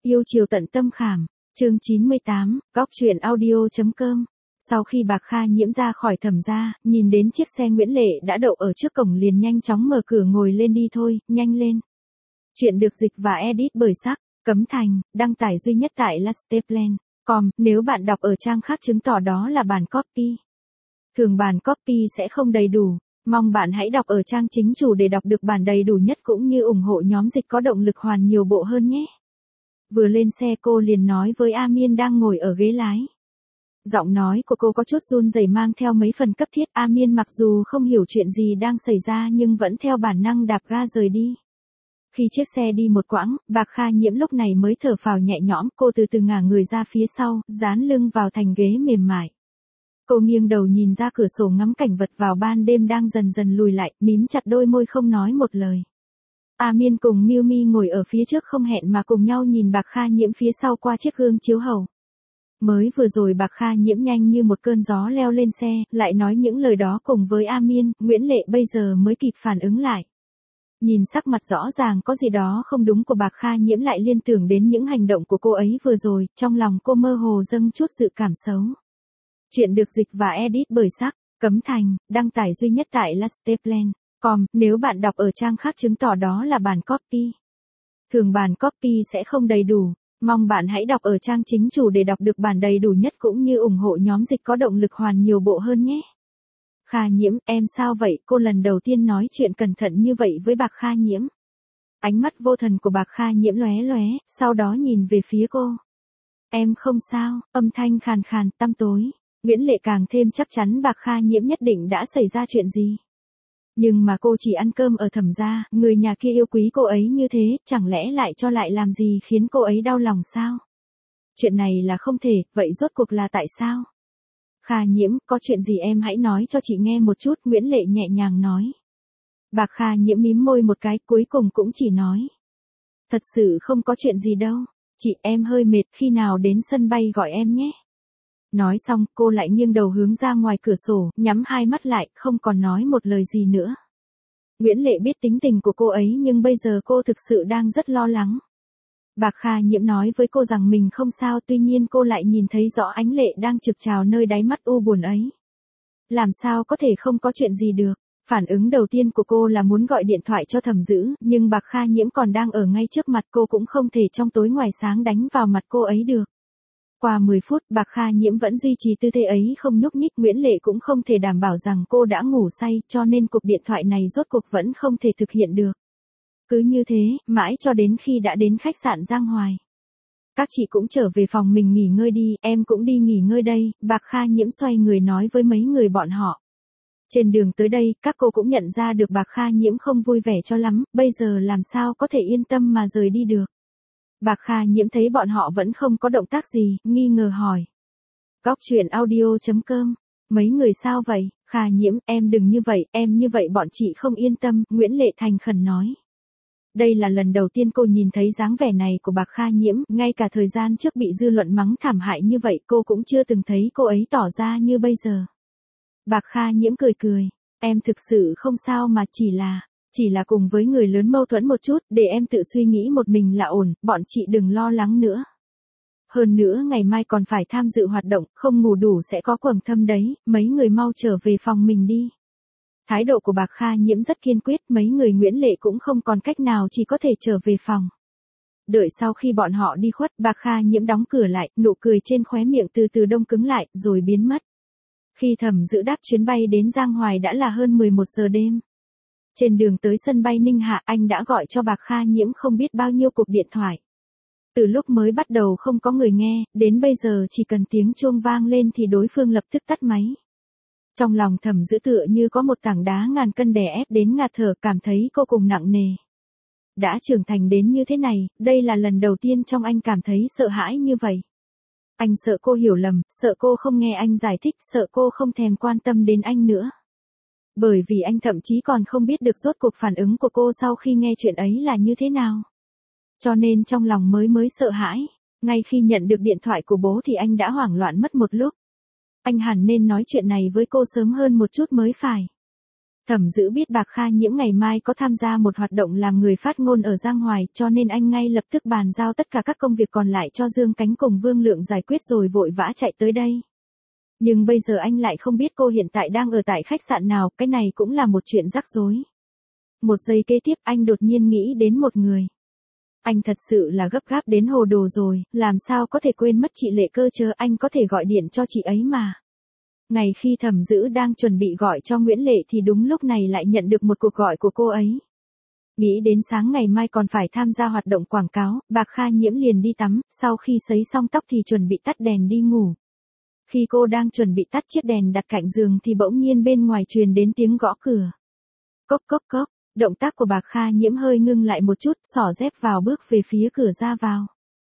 Yêu chiều tận tâm khảm, chương 98, góc truyện audio.com. Sau khi Bạc Kha Nhiễm ra khỏi Thẩm gia, nhìn đến chiếc xe Nguyễn Lệ đã đậu ở trước cổng liền nhanh chóng mở cửa ngồi lên đi thôi, nhanh lên. Chuyện được dịch và edit bởi Sắc, Cấm Thành, đăng tải duy nhất tại lasteplan.com, nếu bạn đọc ở trang khác chứng tỏ đó là bản copy. Thường bản copy sẽ không đầy đủ, mong bạn hãy đọc ở trang chính chủ để đọc được bản đầy đủ nhất cũng như ủng hộ nhóm dịch có động lực hoàn nhiều bộ hơn nhé. Vừa lên xe cô liền nói với A Miên đang ngồi ở ghế lái. Giọng nói của cô có chút run rẩy mang theo mấy phần cấp thiết. A Miên mặc dù không hiểu chuyện gì đang xảy ra nhưng vẫn theo bản năng đạp ga rời đi. Khi chiếc xe đi một quãng, Bạc Kha Nhiễm lúc này mới thở phào nhẹ nhõm, cô từ từ ngả người ra phía sau, dán lưng vào thành ghế mềm mại. Cô nghiêng đầu nhìn ra cửa sổ ngắm cảnh vật vào ban đêm đang dần dần lùi lại, mím chặt đôi môi không nói một lời. A Miên cùng Miu Mi ngồi ở phía trước không hẹn mà cùng nhau nhìn Bạc Kha Nhiễm phía sau qua chiếc gương chiếu hậu. Mới vừa rồi Bạc Kha Nhiễm nhanh như một cơn gió leo lên xe, lại nói những lời đó cùng với A Miên. Nguyễn Lệ bây giờ mới kịp phản ứng lại. Nhìn sắc mặt rõ ràng có gì đó không đúng của Bạc Kha Nhiễm lại liên tưởng đến những hành động của cô ấy vừa rồi, trong lòng cô mơ hồ dâng chút dự cảm xấu. Chuyện được dịch và edit bởi Sắc, Cấm Thành, đăng tải duy nhất tại lasteplan.com, nếu bạn đọc ở trang khác chứng tỏ đó là bản copy. Thường bản copy sẽ không đầy đủ, mong bạn hãy đọc ở trang chính chủ để đọc được bản đầy đủ nhất cũng như ủng hộ nhóm dịch có động lực hoàn nhiều bộ hơn nhé. Kha Nhiễm, em sao vậy? Cô lần đầu tiên nói chuyện cẩn thận như vậy với Bạc Kha Nhiễm. Ánh mắt vô thần của Bạc Kha Nhiễm lóe lóe, sau đó nhìn về phía cô. Em không sao, âm thanh khàn khàn, tăm tối. Nguyễn Lệ càng thêm chắc chắn Bạc Kha Nhiễm nhất định đã xảy ra chuyện gì. Nhưng mà cô chỉ ăn cơm ở Thẩm gia, người nhà kia yêu quý cô ấy như thế, chẳng lẽ lại cho lại làm gì khiến cô ấy đau lòng sao? Chuyện này là không thể, vậy rốt cuộc là tại sao? Kha Nhiễm, có chuyện gì em hãy nói cho chị nghe một chút, Nguyễn Lệ nhẹ nhàng nói. Bạc Kha Nhiễm mím môi một cái, cuối cùng cũng chỉ nói. Thật sự không có chuyện gì đâu, chị em hơi mệt, khi nào đến sân bay gọi em nhé. Nói xong, cô lại nghiêng đầu hướng ra ngoài cửa sổ, nhắm hai mắt lại, không còn nói một lời gì nữa. Nguyễn Lệ biết tính tình của cô ấy nhưng bây giờ cô thực sự đang rất lo lắng. Bạc Kha Nhiễm nói với cô rằng mình không sao, tuy nhiên cô lại nhìn thấy rõ ánh lệ đang trực trào nơi đáy mắt u buồn ấy. Làm sao có thể không có chuyện gì được? Phản ứng đầu tiên của cô là muốn gọi điện thoại cho Thẩm Dữ, nhưng Bạc Kha Nhiễm còn đang ở ngay trước mặt cô cũng không thể trong tối ngoài sáng đánh vào mặt cô ấy được. Qua 10 phút, Bạc Kha Nhiễm vẫn duy trì tư thế ấy không nhúc nhích. Nguyễn Lệ cũng không thể đảm bảo rằng cô đã ngủ say, cho nên cuộc điện thoại này rốt cuộc vẫn không thể thực hiện được. Cứ như thế, mãi cho đến khi đã đến khách sạn Giang Hoài. Các chị cũng trở về phòng mình nghỉ ngơi đi, em cũng đi nghỉ ngơi đây, Bạc Kha Nhiễm xoay người nói với mấy người bọn họ. Trên đường tới đây, các cô cũng nhận ra được Bạc Kha Nhiễm không vui vẻ cho lắm, bây giờ làm sao có thể yên tâm mà rời đi được. Bạc Kha Nhiễm thấy bọn họ vẫn không có động tác gì, nghi ngờ hỏi. Góc truyện audio.com, mấy người sao vậy? Kha Nhiễm, em đừng như vậy, em như vậy bọn chị không yên tâm, Nguyễn Lệ thành khẩn nói. Đây là lần đầu tiên cô nhìn thấy dáng vẻ này của Bạc Kha Nhiễm, ngay cả thời gian trước bị dư luận mắng thảm hại như vậy cô cũng chưa từng thấy cô ấy tỏ ra như bây giờ. Bạc Kha Nhiễm cười cười, em thực sự không sao mà chỉ là cùng với người lớn mâu thuẫn một chút, để em tự suy nghĩ một mình là ổn, bọn chị đừng lo lắng nữa. Hơn nữa ngày mai còn phải tham dự hoạt động, không ngủ đủ sẽ có quầng thâm đấy, mấy người mau trở về phòng mình đi. Thái độ của Bạc Kha Nhiễm rất kiên quyết, mấy người Nguyễn Lệ cũng không còn cách nào chỉ có thể trở về phòng. Đợi sau khi bọn họ đi khuất, Bạc Kha Nhiễm đóng cửa lại, nụ cười trên khóe miệng từ từ đông cứng lại, rồi biến mất. Khi Thẩm Dữ đáp chuyến bay đến Giang Hoài đã là hơn 11 giờ đêm. Trên đường tới sân bay Ninh Hạ, anh đã gọi cho Bạc Kha Nhiễm không biết bao nhiêu cuộc điện thoại. Từ lúc mới bắt đầu không có người nghe, đến bây giờ chỉ cần tiếng chuông vang lên thì đối phương lập tức tắt máy. Trong lòng Thẩm Dữ tựa như có một tảng đá ngàn cân đè ép đến ngạt thở, cảm thấy cô cùng nặng nề. Đã trưởng thành đến như thế này, đây là lần đầu tiên trong anh cảm thấy sợ hãi như vậy. Anh sợ cô hiểu lầm, sợ cô không nghe anh giải thích, sợ cô không thèm quan tâm đến anh nữa. Bởi vì anh thậm chí còn không biết được rốt cuộc phản ứng của cô sau khi nghe chuyện ấy là như thế nào. Cho nên trong lòng mới sợ hãi. Ngay khi nhận được điện thoại của bố thì anh đã hoảng loạn mất một lúc. Anh hẳn nên nói chuyện này với cô sớm hơn một chút mới phải. Thẩm Dữ biết Bạc Kha Nhiễm ngày mai có tham gia một hoạt động làm người phát ngôn ở Giang Hoài, cho nên anh ngay lập tức bàn giao tất cả các công việc còn lại cho Dương Cánh cùng Vương Lượng giải quyết rồi vội vã chạy tới đây. Nhưng bây giờ anh lại không biết cô hiện tại đang ở tại khách sạn nào, cái này cũng là một chuyện rắc rối. Một giây kế tiếp anh đột nhiên nghĩ đến một người. Anh thật sự là gấp gáp đến hồ đồ rồi, làm sao có thể quên mất chị Lệ cơ chứ, anh có thể gọi điện cho chị ấy mà. Ngày khi Thẩm Dữ đang chuẩn bị gọi cho Nguyễn Lệ thì đúng lúc này lại nhận được một cuộc gọi của cô ấy. Nghĩ đến sáng ngày mai còn phải tham gia hoạt động quảng cáo, Bạc Kha Nhiễm liền đi tắm, sau khi sấy xong tóc thì chuẩn bị tắt đèn đi ngủ. Khi cô đang chuẩn bị tắt chiếc đèn đặt cạnh giường thì bỗng nhiên bên ngoài truyền đến tiếng gõ cửa. Cốc cốc cốc, động tác của Bạc Kha Nhiễm hơi ngưng lại một chút, xỏ dép vào bước về phía cửa ra vào.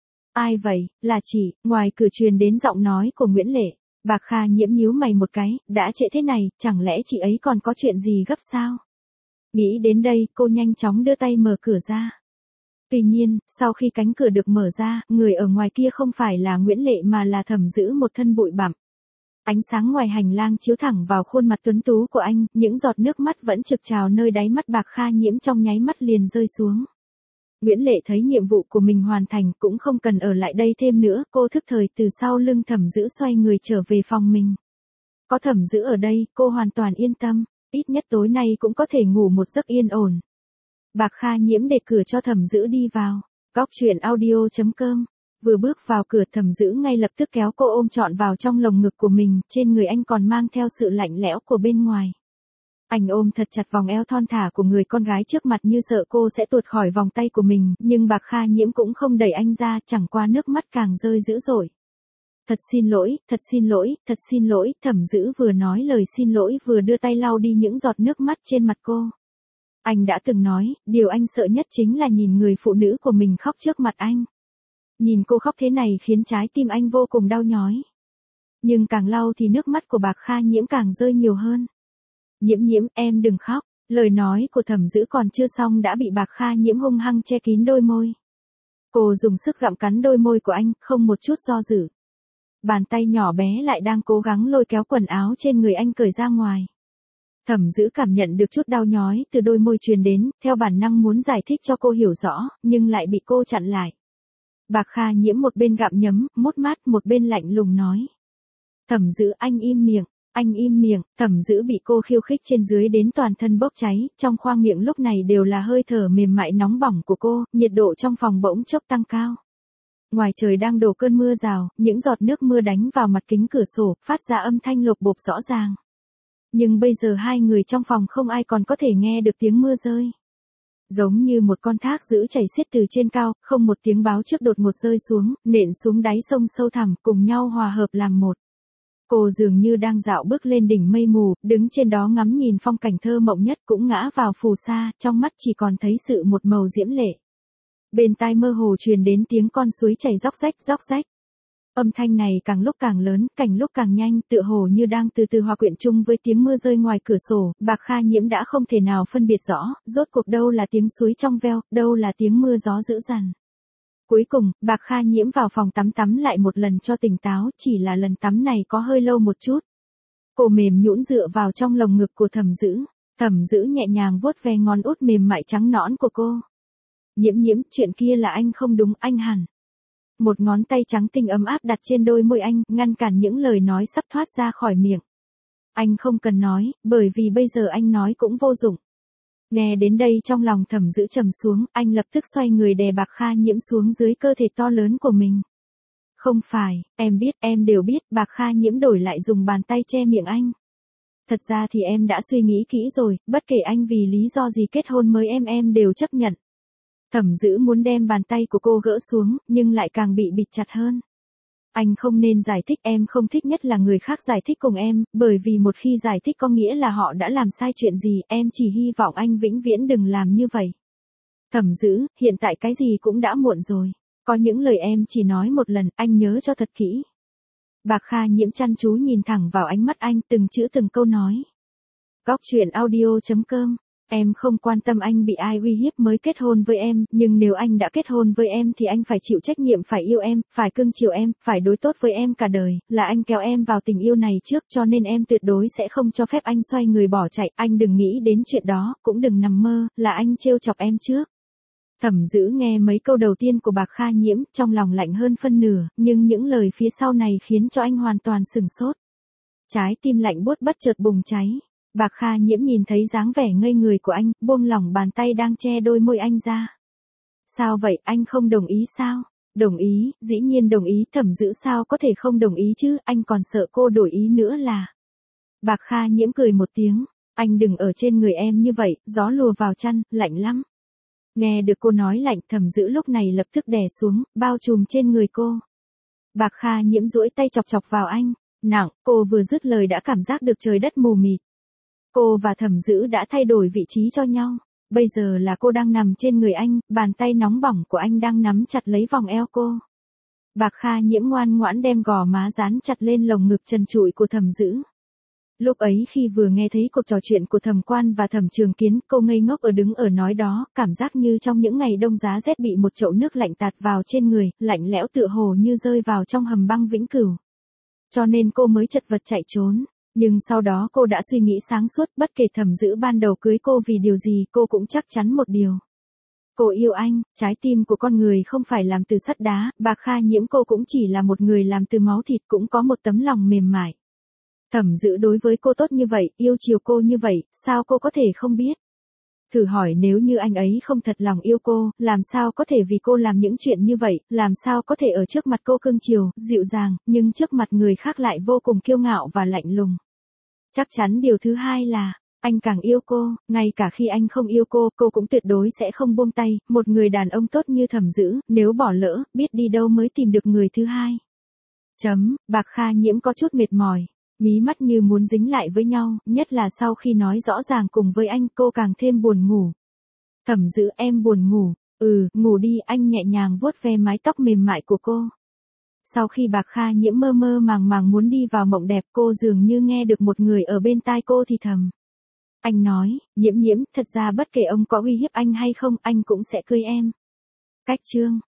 Ai vậy, là chị, ngoài cửa truyền đến giọng nói của Nguyễn Lệ. Bạc Kha Nhiễm nhíu mày một cái, đã trễ thế này, chẳng lẽ chị ấy còn có chuyện gì gấp sao? Nghĩ đến đây, cô nhanh chóng đưa tay mở cửa ra. Tuy nhiên, sau khi cánh cửa được mở ra, người ở ngoài kia không phải là Nguyễn Lệ mà là Thẩm Dữ một thân bụi bặm. Ánh sáng ngoài hành lang chiếu thẳng vào khuôn mặt tuấn tú của anh, những giọt nước mắt vẫn trực trào nơi đáy mắt Bạc Kha Nhiễm trong nháy mắt liền rơi xuống. Nguyễn Lệ thấy nhiệm vụ của mình hoàn thành cũng không cần ở lại đây thêm nữa, cô thức thời từ sau lưng Thẩm Dữ xoay người trở về phòng mình. Có Thẩm Dữ ở đây, cô hoàn toàn yên tâm, ít nhất tối nay cũng có thể ngủ một giấc yên ổn. Bạc Kha Nhiễm để cửa cho Thẩm Dữ đi vào. Góc truyện audio.com. Vừa bước vào cửa Thẩm Dữ ngay lập tức kéo cô ôm trọn vào trong lồng ngực của mình, trên người anh còn mang theo sự lạnh lẽo của bên ngoài. Anh ôm thật chặt vòng eo thon thả của người con gái trước mặt như sợ cô sẽ tuột khỏi vòng tay của mình, nhưng Bạc Kha Nhiễm cũng không đẩy anh ra, chẳng qua nước mắt càng rơi dữ dội. Thật xin lỗi, thật xin lỗi, thật xin lỗi, Thẩm Dữ vừa nói lời xin lỗi vừa đưa tay lau đi những giọt nước mắt trên mặt cô. Anh đã từng nói, điều anh sợ nhất chính là nhìn người phụ nữ của mình khóc trước mặt anh. Nhìn cô khóc thế này khiến trái tim anh vô cùng đau nhói. Nhưng càng lau thì nước mắt của Bạc Kha Nhiễm càng rơi nhiều hơn. Nhiễm Nhiễm, em đừng khóc. Lời nói của Thẩm Dữ còn chưa xong đã bị Bạc Kha Nhiễm hung hăng che kín đôi môi. Cô dùng sức gặm cắn đôi môi của anh, không một chút do dự. Bàn tay nhỏ bé lại đang cố gắng lôi kéo quần áo trên người anh cởi ra ngoài. Thẩm Dữ cảm nhận được chút đau nhói từ đôi môi truyền đến, theo bản năng muốn giải thích cho cô hiểu rõ, nhưng lại bị cô chặn lại. Bạc Kha Nhiễm một bên gặm nhấm, mốt mát, một bên lạnh lùng nói. Thẩm Dữ, anh im miệng, anh im miệng. Thẩm Dữ bị cô khiêu khích trên dưới đến toàn thân bốc cháy, trong khoang miệng lúc này đều là hơi thở mềm mại nóng bỏng của cô, nhiệt độ trong phòng bỗng chốc tăng cao. Ngoài trời đang đổ cơn mưa rào, những giọt nước mưa đánh vào mặt kính cửa sổ, phát ra âm thanh lộp bộp rõ ràng. Nhưng bây giờ hai người trong phòng không ai còn có thể nghe được tiếng mưa rơi. Giống như một con thác dữ chảy xiết từ trên cao, không một tiếng báo trước đột ngột rơi xuống, nện xuống đáy sông sâu thẳm, cùng nhau hòa hợp làm một. Cô dường như đang dạo bước lên đỉnh mây mù, đứng trên đó ngắm nhìn phong cảnh thơ mộng nhất, cũng ngã vào phù sa, trong mắt chỉ còn thấy sự một màu diễm lệ. Bên tai mơ hồ truyền đến tiếng con suối chảy róc rách róc rách. Âm thanh này càng lúc càng lớn, càng lúc càng nhanh, tựa hồ như đang từ từ hòa quyện chung với tiếng mưa rơi ngoài cửa sổ. Bạc Kha Nhiễm đã không thể nào phân biệt rõ, rốt cuộc đâu là tiếng suối trong veo, đâu là tiếng mưa gió dữ dằn. Cuối cùng, Bạc Kha Nhiễm vào phòng tắm lại một lần cho tỉnh táo, chỉ là lần tắm này có hơi lâu một chút. Cô mềm nhũn dựa vào trong lồng ngực của Thẩm Dữ. Thẩm Dữ nhẹ nhàng vuốt ve ngón út mềm mại trắng nõn của cô. Nhiễm Nhiễm, chuyện kia là anh không đúng, anh hẳn. Một ngón tay trắng tinh ấm áp đặt trên đôi môi anh, ngăn cản những lời nói sắp thoát ra khỏi miệng. Anh không cần nói, bởi vì bây giờ anh nói cũng vô dụng. Nghe đến đây trong lòng Thẩm Dữ trầm xuống, anh lập tức xoay người đè Bạc Kha Nhiễm xuống dưới cơ thể to lớn của mình. Không phải, em biết, em đều biết, Bạc Kha Nhiễm đổi lại dùng bàn tay che miệng anh. Thật ra thì em đã suy nghĩ kỹ rồi, bất kể anh vì lý do gì kết hôn mới em đều chấp nhận. Thẩm Dữ muốn đem bàn tay của cô gỡ xuống, nhưng lại càng bị bịt chặt hơn. Anh không nên giải thích, em không thích nhất là người khác giải thích cùng em, bởi vì một khi giải thích có nghĩa là họ đã làm sai chuyện gì, em chỉ hy vọng anh vĩnh viễn đừng làm như vậy. Thẩm Dữ, hiện tại cái gì cũng đã muộn rồi. Có những lời em chỉ nói một lần, anh nhớ cho thật kỹ. Bạc Kha Nhiễm chăm chú nhìn thẳng vào ánh mắt anh, từng chữ từng câu nói. Góc truyện audio.com Em không quan tâm anh bị ai uy hiếp mới kết hôn với em, nhưng nếu anh đã kết hôn với em thì anh phải chịu trách nhiệm, phải yêu em, phải cưng chiều em, phải đối tốt với em cả đời, là anh kéo em vào tình yêu này trước, cho nên em tuyệt đối sẽ không cho phép anh xoay người bỏ chạy, anh đừng nghĩ đến chuyện đó, cũng đừng nằm mơ, là anh trêu chọc em trước. Thẩm Dữ nghe mấy câu đầu tiên của Bạc Kha Nhiễm, trong lòng lạnh hơn phân nửa, nhưng những lời phía sau này khiến cho anh hoàn toàn sửng sốt. Trái tim lạnh buốt bất chợt bùng cháy. Bạc Kha Nhiễm nhìn thấy dáng vẻ ngây người của anh, buông lỏng bàn tay đang che đôi môi anh ra. Sao vậy, anh không đồng ý sao? Đồng ý, dĩ nhiên đồng ý, Thẩm Dữ sao có thể không đồng ý chứ, anh còn sợ cô đổi ý nữa là. Bạc Kha Nhiễm cười một tiếng, anh đừng ở trên người em như vậy, gió lùa vào chăn, lạnh lắm. Nghe được cô nói lạnh, Thẩm Dữ lúc này lập tức đè xuống, bao trùm trên người cô. Bạc Kha Nhiễm duỗi tay chọc chọc vào anh, nặng, cô vừa dứt lời đã cảm giác được trời đất mù mịt. Cô và Thẩm Dữ đã thay đổi vị trí cho nhau, bây giờ là cô đang nằm trên người anh, bàn tay nóng bỏng của anh đang nắm chặt lấy vòng eo cô. Bạc Kha Nhiễm ngoan ngoãn đem gò má dán chặt lên lồng ngực trần trụi của Thẩm Dữ. Lúc ấy khi vừa nghe thấy cuộc trò chuyện của Thẩm Quan và Thẩm Trường Kiến, cô ngây ngốc đứng ở nói đó, cảm giác như trong những ngày đông giá rét bị một chậu nước lạnh tạt vào trên người, lạnh lẽo tựa hồ như rơi vào trong hầm băng vĩnh cửu. Cho nên cô mới chật vật chạy trốn. Nhưng sau đó cô đã suy nghĩ sáng suốt, bất kể Thẩm Dữ ban đầu cưới cô vì điều gì, cô cũng chắc chắn một điều. Cô yêu anh, trái tim của con người không phải làm từ sắt đá, Bạc Kha Nhiễm cô cũng chỉ là một người làm từ máu thịt, cũng có một tấm lòng mềm mại. Thẩm Dữ đối với cô tốt như vậy, yêu chiều cô như vậy, sao cô có thể không biết? Thử hỏi nếu như anh ấy không thật lòng yêu cô, làm sao có thể vì cô làm những chuyện như vậy, làm sao có thể ở trước mặt cô cưng chiều, dịu dàng, nhưng trước mặt người khác lại vô cùng kiêu ngạo và lạnh lùng. Chắc chắn điều thứ hai là, anh càng yêu cô, ngay cả khi anh không yêu cô cũng tuyệt đối sẽ không buông tay, một người đàn ông tốt như Thẩm Dữ, nếu bỏ lỡ, biết đi đâu mới tìm được người thứ hai. Bạc Kha Nhiễm có chút mệt mỏi. Mí mắt như muốn dính lại với nhau, nhất là sau khi nói rõ ràng cùng với anh, cô càng thêm buồn ngủ. Thẩm Dữ, em buồn ngủ, ngủ đi, anh nhẹ nhàng vuốt ve mái tóc mềm mại của cô. Sau khi Bạc Kha Nhiễm mơ mơ màng màng muốn đi vào mộng đẹp, cô dường như nghe được một người ở bên tai cô thì thầm. Anh nói, Nhiễm Nhiễm, thật ra bất kể ông có uy hiếp anh hay không, anh cũng sẽ cưới em. Cách chương